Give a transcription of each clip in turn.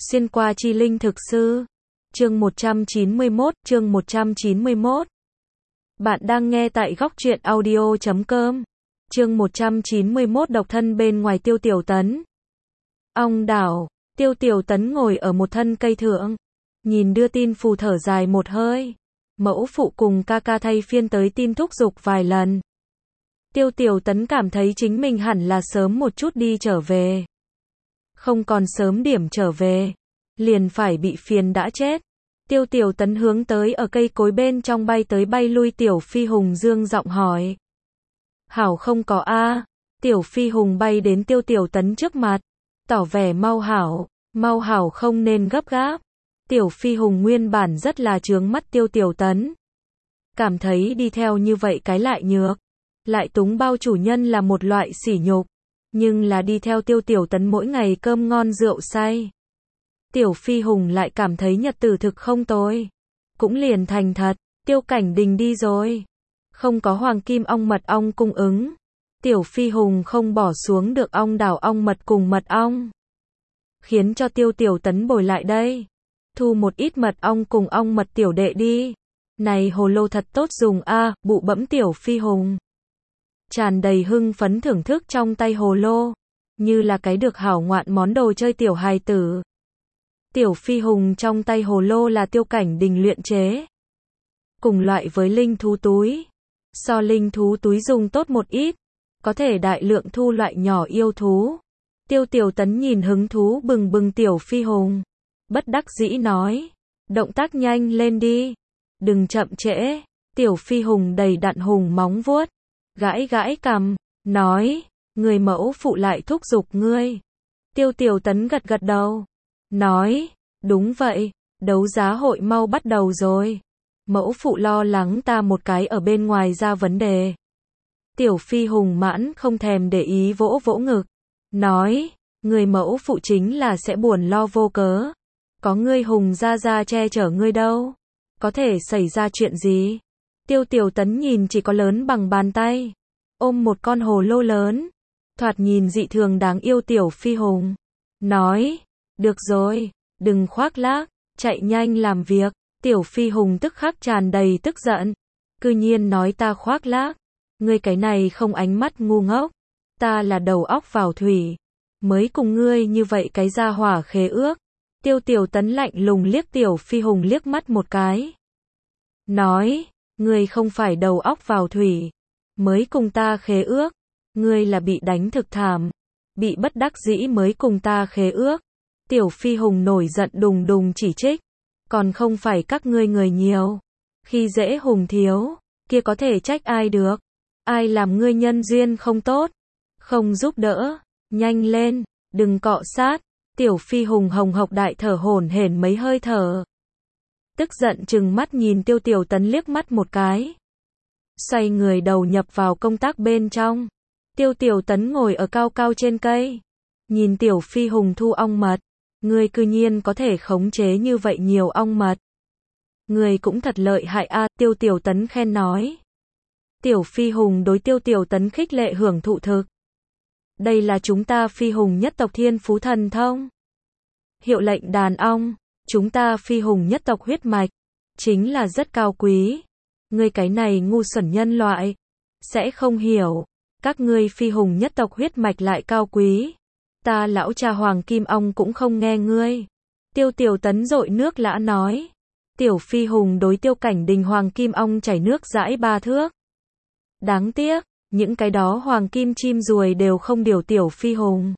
Xuyên qua chi linh thực sư. Chương 191. Bạn đang nghe tại góc truyện audio.com. Chương 191 độc thân bên ngoài Tiêu Tiểu Tấn. Ong đảo, Tiêu Tiểu Tấn ngồi ở một thân cây thượng, nhìn đưa tin phù thở dài một hơi. Mẫu phụ cùng ca ca thay phiên tới tin thúc giục vài lần. Tiêu Tiểu Tấn cảm thấy chính mình hẳn là sớm một chút đi trở về. Không còn sớm điểm trở về, liền phải bị phiền đã chết. Tiêu Tiểu Tấn hướng tới ở cây cối bên trong bay tới bay lui Tiểu Phi Hùng dương giọng hỏi. Hảo không có a. Tiểu Phi Hùng bay đến Tiêu Tiểu Tấn trước mặt, tỏ vẻ mau hảo không nên gấp gáp. Tiểu Phi Hùng nguyên bản rất là chướng mắt Tiêu Tiểu Tấn. Cảm thấy đi theo như vậy cái lại nhược, lại túng bao chủ nhân là một loại sỉ nhục. Nhưng là đi theo Tiêu Tiểu Tấn mỗi ngày cơm ngon rượu say. Tiểu Phi Hùng lại cảm thấy nhật tử thực không tồi. Cũng liền thành thật, Tiêu Cảnh Đình đi rồi. Không có hoàng kim ong mật ong cung ứng. Tiểu Phi Hùng không bỏ xuống được ong đảo ong mật cùng mật ong. Khiến cho Tiêu Tiểu Tấn bồi lại đây. Thu một ít mật ong cùng ong mật tiểu đệ đi. Này hồ lô thật tốt dùng a, bụ bẫm Tiểu Phi Hùng. Tràn đầy hưng phấn thưởng thức trong tay hồ lô. Như là cái được hảo ngoạn món đồ chơi tiểu hài tử. Tiểu Phi Hùng trong tay hồ lô là Tiêu Cảnh Đình luyện chế. Cùng loại với linh thú túi. So linh thú túi dùng tốt một ít. Có thể đại lượng thu loại nhỏ yêu thú. Tiêu Tiểu Tấn nhìn hứng thú bừng bừng Tiểu Phi Hùng. Bất đắc dĩ nói. Động tác nhanh lên đi. Đừng chậm trễ. Tiểu Phi Hùng đầy đặn hùng móng vuốt. Gãi gãi cằm. Nói. Người mẫu phụ lại thúc giục ngươi. Tiêu Tiểu Tấn gật gật đầu. Nói. Đúng vậy. Đấu giá hội mau bắt đầu rồi. Mẫu phụ lo lắng ta một cái ở bên ngoài ra vấn đề. Tiểu Phi Hùng mãn không thèm để ý vỗ vỗ ngực. Nói. Người mẫu phụ chính là sẽ buồn lo vô cớ. Có ngươi Hùng ra che chở ngươi đâu. Có thể xảy ra chuyện gì? Tiêu Tiểu Tấn nhìn chỉ có lớn bằng bàn tay. Ôm một con hồ lô lớn. Thoạt nhìn dị thường đáng yêu Tiểu Phi Hùng. Nói. Được rồi. Đừng khoác lác. Chạy nhanh làm việc. Tiểu Phi Hùng tức khắc tràn đầy tức giận. Cư nhiên nói ta khoác lác. Ngươi cái này không ánh mắt ngu ngốc. Ta là đầu óc vào thủy. Mới cùng ngươi như vậy cái gia hỏa khế ước. Tiêu Tiểu Tấn lạnh lùng liếc Tiểu Phi Hùng liếc mắt một cái. Nói. Ngươi không phải đầu óc vào thủy. Mới cùng ta khế ước. Ngươi là bị đánh thực thảm. Bị bất đắc dĩ mới cùng ta khế ước. Tiểu Phi Hùng nổi giận đùng đùng chỉ trích. Còn không phải các ngươi người nhiều. Khi dễ Hùng thiếu. Kia có thể trách ai được. Ai làm ngươi nhân duyên không tốt. Không giúp đỡ. Nhanh lên. Đừng cọ sát. Tiểu Phi Hùng hồng hộc đại thở hổn hển mấy hơi thở. Tức giận trừng mắt nhìn Tiêu Tiểu Tấn liếc mắt một cái. Xoay người đầu nhập vào công tác bên trong. Tiêu Tiểu Tấn ngồi ở cao cao trên cây. Nhìn Tiểu Phi Hùng thu ong mật. Ngươi cư nhiên có thể khống chế như vậy nhiều ong mật. Ngươi cũng thật lợi hại a, Tiêu Tiểu Tấn khen nói. Tiểu Phi Hùng đối Tiêu Tiểu Tấn khích lệ hưởng thụ thực. Đây là chúng ta Phi Hùng nhất tộc thiên phú thần thông. Hiệu lệnh đàn ong. Chúng ta Phi Hùng nhất tộc huyết mạch. Chính là rất cao quý. Ngươi cái này ngu xuẩn nhân loại. Sẽ không hiểu. Các ngươi Phi Hùng nhất tộc huyết mạch lại cao quý. Ta lão cha Hoàng Kim Ong cũng không nghe ngươi. Tiêu Tiểu Tấn dội nước lã nói. Tiểu Phi Hùng đối Tiêu Cảnh Đình Hoàng Kim Ong chảy nước dãi 3 thước. Đáng tiếc, những cái đó Hoàng Kim chim ruồi đều không điều Tiểu Phi Hùng.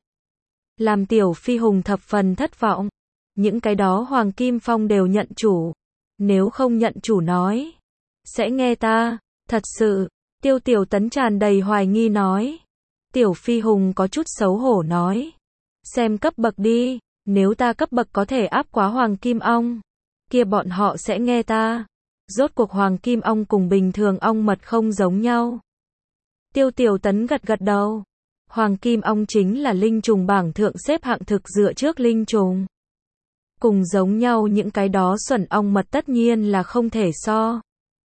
Làm Tiểu Phi Hùng thập phần thất vọng. Những cái đó Hoàng Kim Phong đều nhận chủ. Nếu không nhận chủ nói. Sẽ nghe ta. Thật sự. Tiêu Tiểu Tấn tràn đầy hoài nghi nói. Tiểu Phi Hùng có chút xấu hổ nói. Xem cấp bậc đi. Nếu ta cấp bậc có thể áp quá Hoàng Kim Ong. Kia bọn họ sẽ nghe ta. Rốt cuộc Hoàng Kim Ong cùng bình thường ong mật không giống nhau. Tiêu Tiểu Tấn gật gật đầu. Hoàng Kim Ong chính là linh trùng bảng thượng xếp hạng thực dựa trước linh trùng. Cùng giống nhau những cái đó xuẩn ong mật tất nhiên là không thể so.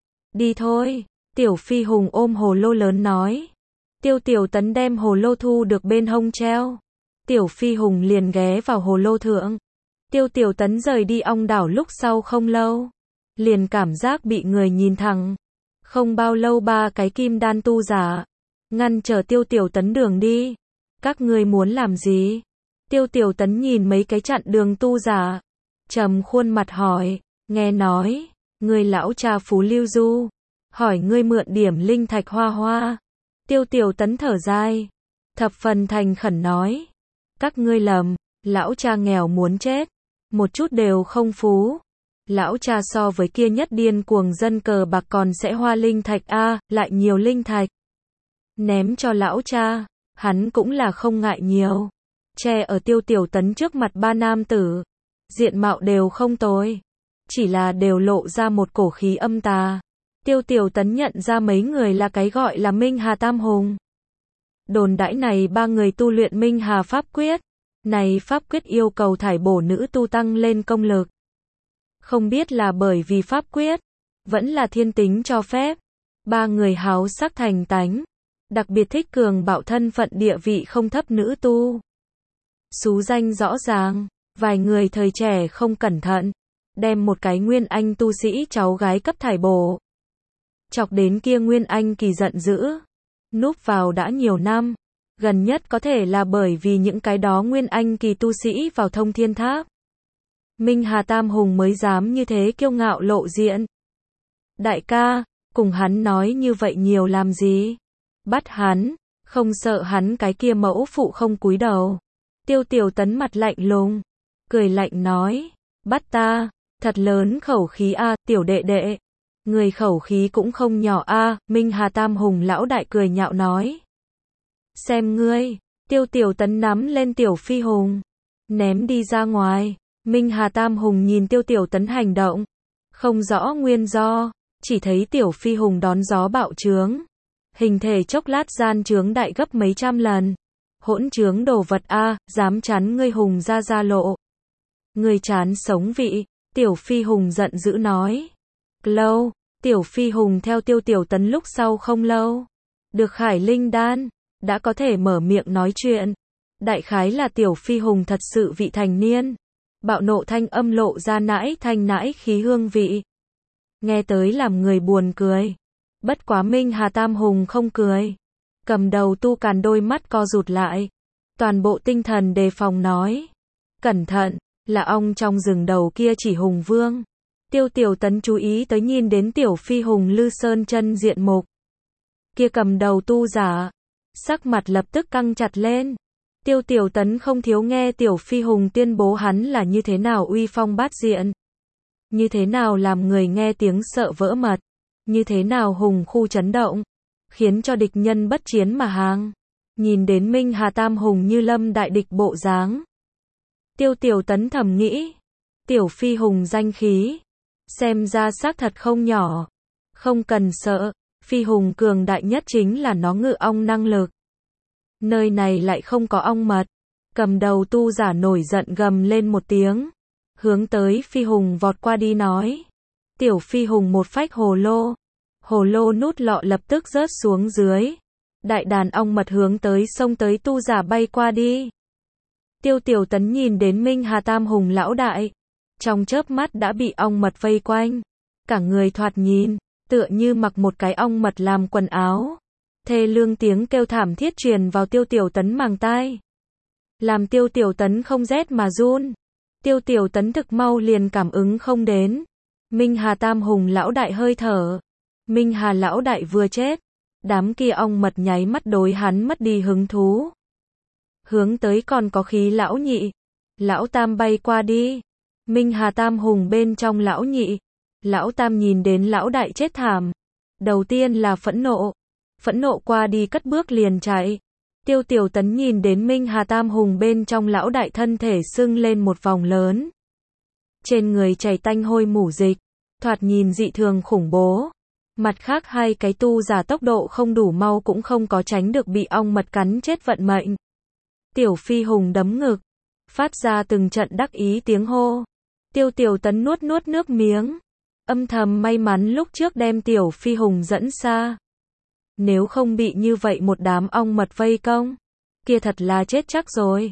Đi thôi. Tiểu Phi Hùng ôm hồ lô lớn nói. Tiêu Tiểu Tấn đem hồ lô thu được bên hông treo. Tiểu Phi Hùng liền ghé vào hồ lô thượng. Tiêu Tiểu Tấn rời đi ong đảo lúc sau không lâu, liền cảm giác bị người nhìn thẳng. Không bao lâu ba cái kim đan tu giả ngăn trở Tiêu Tiểu Tấn đường đi. Các ngươi muốn làm gì? Tiêu Tiểu Tấn nhìn mấy cái chặn đường tu giả, trầm khuôn mặt hỏi, nghe nói, ngươi lão cha Phú Lưu Du, hỏi ngươi mượn điểm linh thạch hoa hoa. Tiêu Tiểu Tấn thở dài, thập phần thành khẩn nói, các ngươi lầm, lão cha nghèo muốn chết, một chút đều không phú. Lão cha so với kia nhất điên cuồng dân cờ bạc còn sẽ hoa linh thạch lại nhiều linh thạch. Ném cho lão cha, hắn cũng là không ngại nhiều. Che ở Tiêu Tiểu Tấn trước mặt ba nam tử, diện mạo đều không tồi, chỉ là đều lộ ra một cổ khí âm tà. Tiêu Tiểu Tấn nhận ra mấy người là cái gọi là Minh Hà Tam Hùng. Đồn đãi này ba người tu luyện Minh Hà Pháp Quyết. Này Pháp Quyết yêu cầu thải bổ nữ tu tăng lên công lực. Không biết là bởi vì Pháp Quyết, vẫn là thiên tính cho phép. Ba người háo sắc thành tánh, đặc biệt thích cường bạo thân phận địa vị không thấp nữ tu. Xú danh rõ ràng, vài người thời trẻ không cẩn thận, đem một cái Nguyên Anh tu sĩ cháu gái cấp thải bổ. Chọc đến kia Nguyên Anh kỳ giận dữ, núp vào đã nhiều năm, gần nhất có thể là bởi vì những cái đó Nguyên Anh kỳ tu sĩ vào Thông Thiên Tháp. Minh Hà Tam Hùng mới dám như thế kiêu ngạo lộ diện. Đại ca, cùng hắn nói như vậy nhiều làm gì? Bắt hắn, không sợ hắn cái kia mẫu phụ không cúi đầu. Tiêu Tiểu Tấn mặt lạnh lùng, cười lạnh nói, bắt ta, thật lớn khẩu khí tiểu đệ đệ. Người khẩu khí cũng không nhỏ Minh Hà Tam Hùng lão đại cười nhạo nói. Xem ngươi, Tiêu Tiểu Tấn nắm lên Tiểu Phi Hùng, ném đi ra ngoài. Minh Hà Tam Hùng nhìn Tiêu Tiểu Tấn hành động, không rõ nguyên do, chỉ thấy Tiểu Phi Hùng đón gió bạo trướng. Hình thể chốc lát gian trướng đại gấp mấy trăm lần. Hỗn trướng đồ vật dám chắn ngươi Hùng ra lộ. Ngươi chán sống vị, Tiểu Phi Hùng giận dữ nói. Lâu, Tiểu Phi Hùng theo Tiêu Tiểu Tấn lúc sau không lâu, được khải linh đan, đã có thể mở miệng nói chuyện. Đại khái là Tiểu Phi Hùng thật sự vị thành niên. Bạo nộ thanh âm lộ ra nãi thanh nãi khí hương vị. Nghe tới làm người buồn cười. Bất quá Minh Hà Tam Hùng không cười. Cầm đầu tu càn đôi mắt co rụt lại. Toàn bộ tinh thần đề phòng nói. Cẩn thận, là ong trong rừng đầu kia chỉ Hùng Vương. Tiêu Tiểu Tấn chú ý tới nhìn đến Tiểu Phi Hùng Lư Sơn chân diện mục. Kia cầm đầu tu giả, sắc mặt lập tức căng chặt lên. Tiêu Tiểu Tấn không thiếu nghe Tiểu Phi Hùng tuyên bố hắn là như thế nào uy phong bát diện. Như thế nào làm người nghe tiếng sợ vỡ mật. Như thế nào hùng khu chấn động. Khiến cho địch nhân bất chiến mà hàng. Nhìn đến Minh Hà Tam Hùng như lâm đại địch bộ dáng. Tiêu Tiểu Tấn thầm nghĩ. Tiểu Phi Hùng danh khí. Xem ra xác thật không nhỏ. Không cần sợ. Phi Hùng cường đại nhất chính là nó ngự ong năng lực. Nơi này lại không có ong mật. Cầm đầu tu giả nổi giận gầm lên một tiếng. Hướng tới Phi Hùng vọt qua đi nói. Tiểu Phi Hùng một phách hồ lô. Hồ lô nút lọ lập tức rớt xuống dưới. Đại đàn ong mật hướng tới xông tới tu giả bay qua đi. Tiêu Tiểu Tấn nhìn đến Minh Hà Tam Hùng lão đại. Trong chớp mắt đã bị ong mật vây quanh. Cả người thoạt nhìn, tựa như mặc một cái ong mật làm quần áo. Thê lương tiếng kêu thảm thiết truyền vào Tiêu Tiểu Tấn màng tai. Làm Tiêu Tiểu Tấn không rét mà run. Tiêu Tiểu Tấn thực mau liền cảm ứng không đến. Minh Hà Tam Hùng lão đại hơi thở. Minh Hà lão đại vừa chết. Đám kia ong mật nháy mắt đối hắn mất đi hứng thú. Hướng tới còn có khí lão nhị. Lão Tam bay qua đi. Minh Hà Tam Hùng bên trong lão nhị. Lão Tam nhìn đến lão đại chết thảm. Đầu tiên là phẫn nộ. Phẫn nộ qua đi cất bước liền chạy. Tiêu Tiểu Tấn nhìn đến Minh Hà Tam Hùng bên trong lão đại thân thể sưng lên một vòng lớn. Trên người chảy tanh hôi mủ dịch. Thoạt nhìn dị thường khủng bố. Mặt khác hai cái tu giả tốc độ không đủ mau cũng không có tránh được bị ong mật cắn chết vận mệnh. Tiểu Phi Hùng đấm ngực. Phát ra từng trận đắc ý tiếng hô. Tiêu Tiểu Tấn nuốt nước miếng. Âm thầm may mắn lúc trước đem Tiểu Phi Hùng dẫn xa. Nếu không bị như vậy một đám ong mật vây công, kia thật là chết chắc rồi.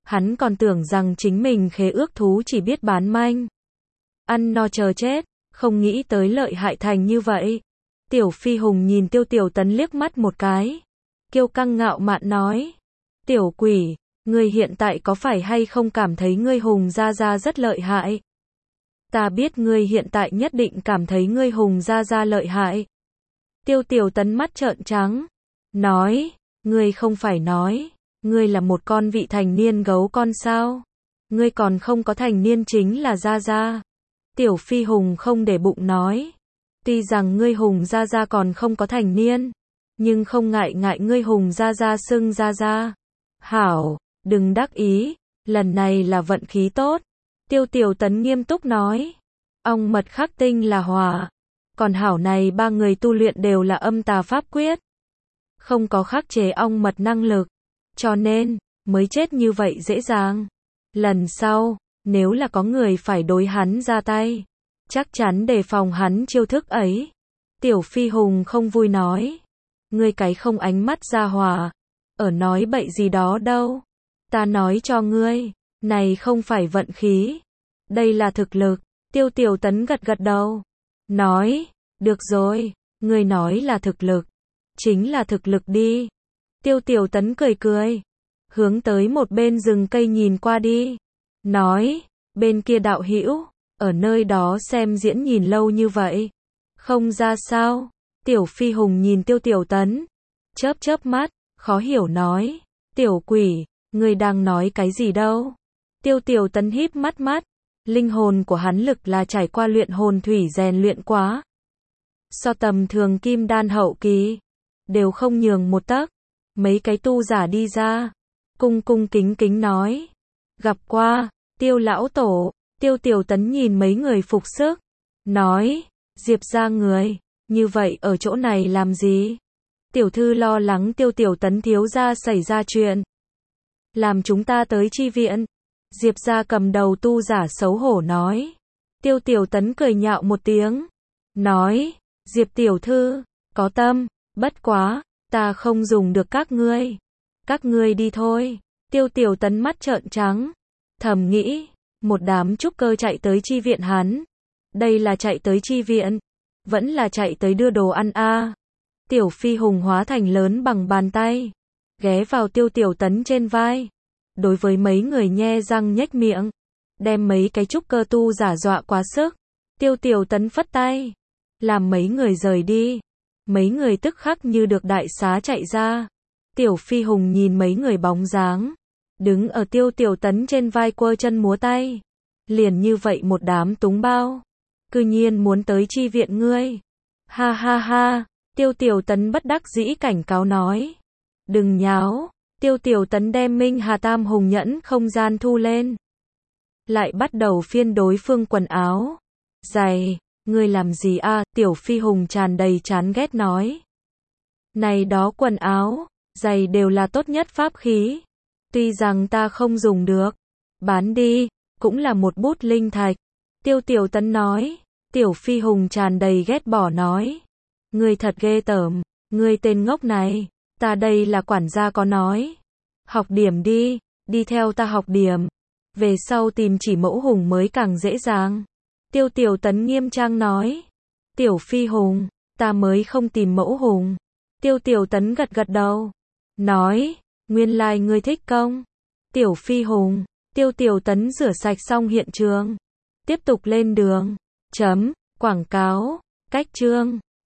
Hắn còn tưởng rằng chính mình khế ước thú chỉ biết bán manh. Ăn no chờ chết, không nghĩ tới lợi hại thành như vậy. Tiểu Phi Hùng nhìn Tiêu Tiểu Tấn liếc mắt một cái. Kiêu căng ngạo mạn nói. Tiểu quỷ, ngươi hiện tại có phải hay không cảm thấy ngươi Hùng gia gia rất lợi hại? Ta biết ngươi hiện tại nhất định cảm thấy ngươi Hùng gia gia lợi hại. Tiêu Tiểu Tấn mắt trợn trắng. Nói, ngươi không phải nói, ngươi là một con vị thành niên gấu con sao? Ngươi còn không có thành niên chính là gia gia. Tiểu Phi Hùng không để bụng nói. Tuy rằng ngươi Hùng gia gia còn không có thành niên, nhưng không ngại ngươi Hùng gia gia xưng gia gia. Hảo, đừng đắc ý, lần này là vận khí tốt. Tiêu Tiểu Tấn nghiêm túc nói. Ong mật khắc tinh là hỏa, còn hảo này ba người tu luyện đều là âm tà pháp quyết, không có khắc chế ong mật năng lực, cho nên mới chết như vậy dễ dàng. Lần sau, nếu là có người phải đối hắn ra tay, chắc chắn đề phòng hắn chiêu thức ấy. Tiểu Phi Hùng không vui nói. Ngươi cái không ánh mắt ra hỏa, ở nói bậy gì đó đâu. Ta nói cho ngươi, này không phải vận khí, đây là thực lực. Tiêu Tiểu Tấn gật gật đầu. Nói, được rồi, ngươi nói là thực lực, chính là thực lực đi. Tiêu Tiểu Tấn cười cười, hướng tới một bên rừng cây nhìn qua đi. Nói, bên kia đạo hữu, ở nơi đó xem diễn nhìn lâu như vậy. Không ra sao? Tiểu Phi Hùng nhìn Tiêu Tiểu Tấn, chớp chớp mắt, khó hiểu nói. Tiểu quỷ, ngươi đang nói cái gì đâu? Tiêu Tiểu Tấn híp mắt mắt. Linh hồn của hắn lực là trải qua luyện hồn thủy rèn luyện quá. So tầm thường kim đan hậu kỳ, đều không nhường một tấc. Mấy cái tu giả đi ra, cung cung kính kính nói. Gặp qua, Tiêu lão tổ. Tiêu Tiểu Tấn nhìn mấy người phục sức, nói, Diệp gia người, như vậy ở chỗ này làm gì? Tiểu thư lo lắng Tiêu Tiểu Tấn thiếu gia xảy ra chuyện, làm chúng ta tới chi viện. Diệp gia cầm đầu tu giả xấu hổ nói. Tiêu Tiểu Tấn cười nhạo một tiếng, nói, Diệp tiểu thư, có tâm, bất quá, ta không dùng được các ngươi đi thôi. Tiêu Tiểu Tấn mắt trợn trắng, thầm nghĩ, một đám trúc cơ chạy tới chi viện hắn. Đây là chạy tới chi viện, vẫn là chạy tới đưa đồ ăn a. Tiểu Phi Hùng hóa thành lớn bằng bàn tay, ghé vào Tiêu Tiểu Tấn trên vai. Đối với mấy người nhe răng nhếch miệng, đem mấy cái trúc cơ tu giả dọa quá sức. Tiêu Tiểu Tấn phất tay, làm mấy người rời đi. Mấy người tức khắc như được đại xá chạy ra. Tiểu Phi Hùng nhìn mấy người bóng dáng, đứng ở Tiêu Tiểu Tấn trên vai quơ chân múa tay. Liền như vậy một đám túng bao, cư nhiên muốn tới chi viện ngươi. Ha ha ha, Tiêu Tiểu Tấn bất đắc dĩ cảnh cáo nói. Đừng nháo. Tiêu Tiểu Tấn đem Minh Hà Tam Hùng nhẫn không gian thu lên, lại bắt đầu phiên đối phương quần áo. Giày, ngươi làm gì a? Tiểu Phi Hùng tràn đầy chán ghét nói. Này đó quần áo, giày đều là tốt nhất pháp khí. Tuy rằng ta không dùng được, bán đi, cũng là một bút linh thạch. Tiêu Tiểu Tấn nói. Tiểu Phi Hùng tràn đầy ghét bỏ nói. Ngươi thật ghê tởm, ngươi tên ngốc này. Ta đây là quản gia có nói. Học điểm đi, đi theo ta học điểm. Về sau tìm chỉ mẫu hùng mới càng dễ dàng. Tiêu Tiểu Tấn nghiêm trang nói. Tiểu Phi Hùng, ta mới không tìm mẫu hùng. Tiêu Tiểu Tấn gật gật đầu. Nói, nguyên lai ngươi thích công. Tiểu Phi Hùng, Tiêu Tiểu Tấn rửa sạch xong hiện trường. Tiếp tục lên đường. Quảng cáo, cách chương.